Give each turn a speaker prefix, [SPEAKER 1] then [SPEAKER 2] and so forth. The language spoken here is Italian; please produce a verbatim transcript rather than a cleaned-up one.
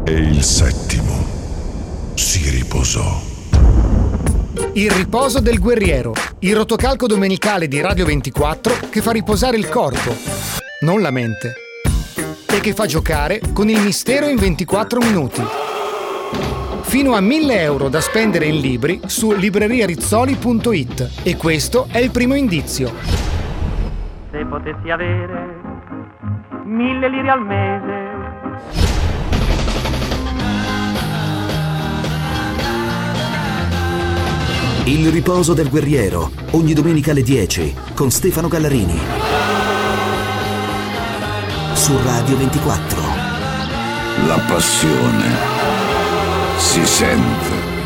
[SPEAKER 1] e il settimo si riposò.
[SPEAKER 2] Il riposo del guerriero, il rotocalco domenicale di Radio ventiquattro che fa riposare il corpo, non la mente, e che fa giocare con il mistero in ventiquattro minuti. Fino a mille euro da spendere in libri su libreriarizzoli punto it, e questo è il primo indizio.
[SPEAKER 3] Se potessi avere mille lire al mese.
[SPEAKER 4] Il riposo del guerriero, ogni domenica alle dieci, con Stefano Gallarini. Su Radio ventiquattro.
[SPEAKER 1] La passione si sente.